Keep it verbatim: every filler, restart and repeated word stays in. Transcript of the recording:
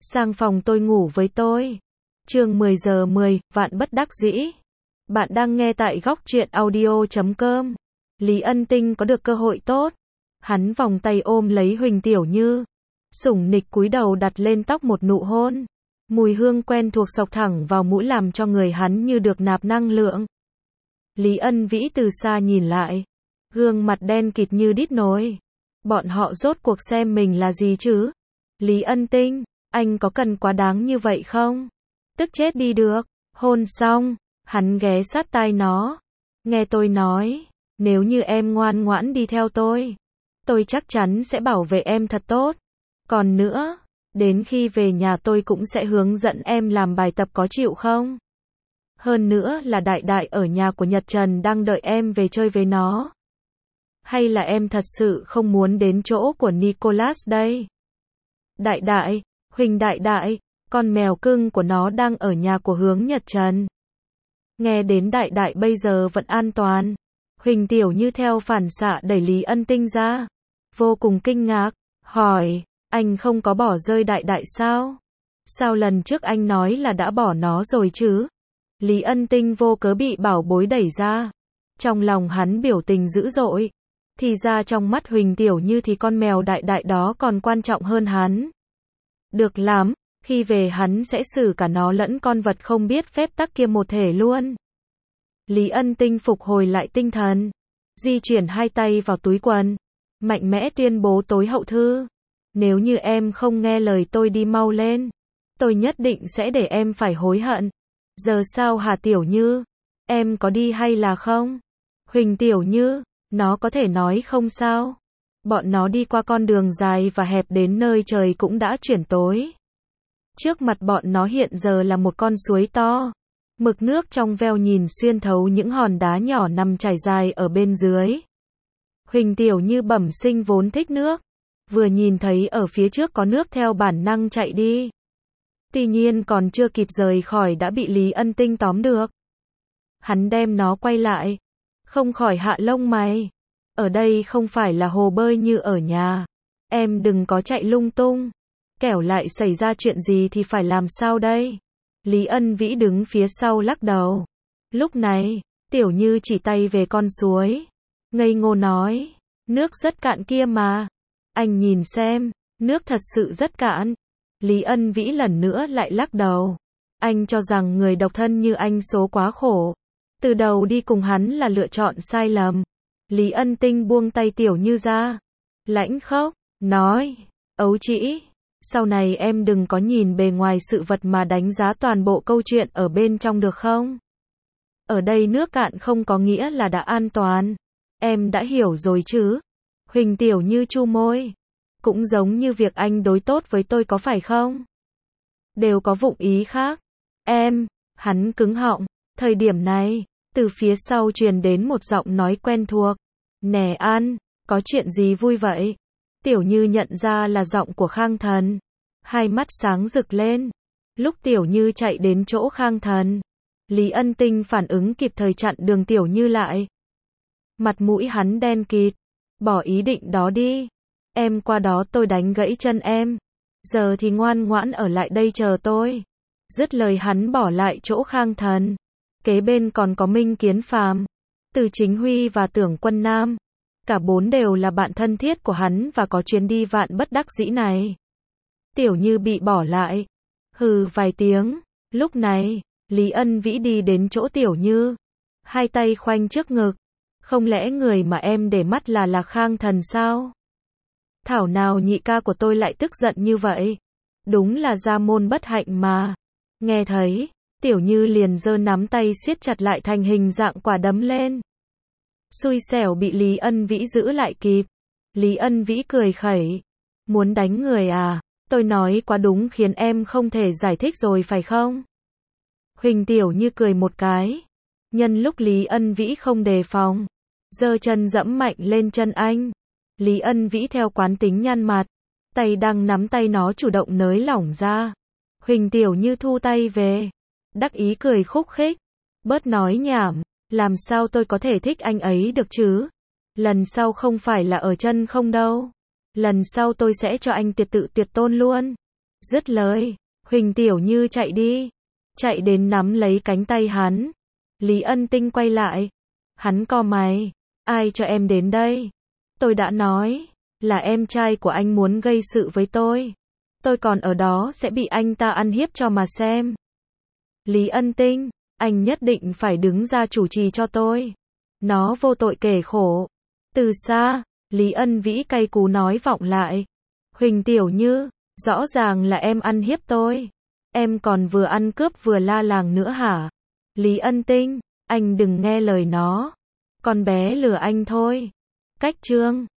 Sang phòng tôi ngủ với tôi. Chương mười giờ mười, vạn bất đắc dĩ. Bạn đang nghe tại góc truyện audio chấm com. Lý Ân Tinh có được cơ hội tốt. Hắn vòng tay ôm lấy Huỳnh Tiểu Như. Sủng nịch cúi đầu đặt lên tóc một nụ hôn. Mùi hương quen thuộc xộc thẳng vào mũi làm cho người hắn như được nạp năng lượng. Lý Ân Vĩ từ xa nhìn lại. Gương mặt đen kịt như đít nồi. Bọn họ rốt cuộc xem mình là gì chứ? Lý Ân Tinh, anh có cần quá đáng như vậy không? Tức chết đi được. Hôn xong, hắn ghé sát tai nó. Nghe tôi nói, nếu như em ngoan ngoãn đi theo tôi, tôi chắc chắn sẽ bảo vệ em thật tốt. Còn nữa, đến khi về nhà tôi cũng sẽ hướng dẫn em làm bài tập, có chịu không? Hơn nữa là Đại Đại ở nhà của Nhật Trần đang đợi em về chơi với nó. Hay là em thật sự không muốn đến chỗ của Nicholas đây? Đại Đại, Huỳnh Đại Đại, con mèo cưng của nó đang ở nhà của Hướng Nhật Trần. Nghe đến Đại Đại bây giờ vẫn an toàn, Huỳnh Tiểu Như theo phản xạ đẩy Lý Ân Tinh ra. Vô cùng kinh ngạc, hỏi, anh không có bỏ rơi Đại Đại sao? Sao lần trước anh nói là đã bỏ nó rồi chứ? Lý Ân Tinh vô cớ bị bảo bối đẩy ra. Trong lòng hắn biểu tình dữ dội. Thì ra trong mắt Huỳnh Tiểu Như thì con mèo Đại Đại đó còn quan trọng hơn hắn. Được lắm, khi về hắn sẽ xử cả nó lẫn con vật không biết phép tắc kia một thể luôn. Lý Ân Tinh phục hồi lại tinh thần, di chuyển hai tay vào túi quần, mạnh mẽ tuyên bố tối hậu thư. Nếu như em không nghe lời tôi đi mau lên, tôi nhất định sẽ để em phải hối hận. Giờ sao hả Tiểu Như? Em có đi hay là không? Huỳnh Tiểu Như, nó có thể nói không sao? Bọn nó đi qua con đường dài và hẹp đến nơi trời cũng đã chuyển tối. Trước mặt bọn nó hiện giờ là một con suối to. Mực nước trong veo nhìn xuyên thấu những hòn đá nhỏ nằm trải dài ở bên dưới. Huỳnh Tiểu Như bẩm sinh vốn thích nước. Vừa nhìn thấy ở phía trước có nước theo bản năng chạy đi. Tuy nhiên còn chưa kịp rời khỏi đã bị Lý Ân Tinh tóm được. Hắn đem nó quay lại. Không khỏi hạ lông mày. Ở đây không phải là hồ bơi như ở nhà. Em đừng có chạy lung tung. Kẻo lại xảy ra chuyện gì thì phải làm sao đây? Lý Ân Vĩ đứng phía sau lắc đầu. Lúc này, Tiểu Như chỉ tay về con suối. Ngây ngô nói. Nước rất cạn kia mà. Anh nhìn xem, nước thật sự rất cạn. Lý Ân Vĩ lần nữa lại lắc đầu. Anh cho rằng người độc thân như anh số quá khổ. Từ đầu đi cùng hắn là lựa chọn sai lầm. Lý Ân Tinh buông tay Tiểu Như ra. Lãnh khốc, nói. Ấu trĩ, sau này em đừng có nhìn bề ngoài sự vật mà đánh giá toàn bộ câu chuyện ở bên trong được không? Ở đây nước cạn không có nghĩa là đã an toàn. Em đã hiểu rồi chứ? Huỳnh Tiểu Như chu môi. Cũng giống như việc anh đối tốt với tôi có phải không? Đều có vụng ý khác. Em, hắn cứng họng. Thời điểm này, từ phía sau truyền đến một giọng nói quen thuộc. Nè An, có chuyện gì vui vậy? Tiểu Như nhận ra là giọng của Khang Thần. Hai mắt sáng rực lên. Lúc Tiểu Như chạy đến chỗ Khang Thần, Lý Ân Tinh phản ứng kịp thời chặn đường Tiểu Như lại. Mặt mũi hắn đen kịt. Bỏ ý định đó đi. Em qua đó tôi đánh gãy chân em. Giờ thì ngoan ngoãn ở lại đây chờ tôi. Dứt lời hắn bỏ lại chỗ Khang Thần. Kế bên còn có Minh Kiến Phàm, Từ Chính Huy và Tưởng Quân Nam. Cả bốn đều là bạn thân thiết của hắn và có chuyến đi vạn bất đắc dĩ này. Tiểu Như bị bỏ lại. Hừ vài tiếng. Lúc này, Lý Ân Vĩ đi đến chỗ Tiểu Như. Hai tay khoanh trước ngực. Không lẽ người mà em để mắt là là Khang Thần sao? Thảo nào nhị ca của tôi lại tức giận như vậy? Đúng là gia môn bất hạnh mà. Nghe thấy, Tiểu Như liền giơ nắm tay siết chặt lại thành hình dạng quả đấm lên. Xui xẻo bị Lý Ân Vĩ giữ lại kịp. Lý Ân Vĩ cười khẩy. Muốn đánh người à? Tôi nói quá đúng khiến em không thể giải thích rồi phải không? Huỳnh Tiểu Như cười một cái. Nhân lúc Lý Ân Vĩ không đề phòng, giơ chân dẫm mạnh lên chân anh. Lý Ân Vĩ theo quán tính nhăn mặt. Tay đang nắm tay nó chủ động nới lỏng ra. Huỳnh Tiểu Như thu tay về. Đắc ý cười khúc khích. Bớt nói nhảm. Làm sao tôi có thể thích anh ấy được chứ? Lần sau không phải là ở chân không đâu. Lần sau tôi sẽ cho anh tiệt tự tuyệt tôn luôn. Dứt lời, Huỳnh Tiểu Như chạy đi, chạy đến nắm lấy cánh tay hắn. Lý Ân Tinh quay lại, hắn cau mày, ai cho em đến đây? Tôi đã nói, là em trai của anh muốn gây sự với tôi. Tôi còn ở đó sẽ bị anh ta ăn hiếp cho mà xem. Lý Ân Tinh, anh nhất định phải đứng ra chủ trì cho tôi. Nó vô tội kể khổ. Từ xa, Lý Ân Vĩ cay cú nói vọng lại. Huỳnh Tiểu Như, rõ ràng là em ăn hiếp tôi. Em còn vừa ăn cướp vừa la làng nữa hả? Lý Ân Tinh, anh đừng nghe lời nó. Con bé lừa anh thôi. Cách chương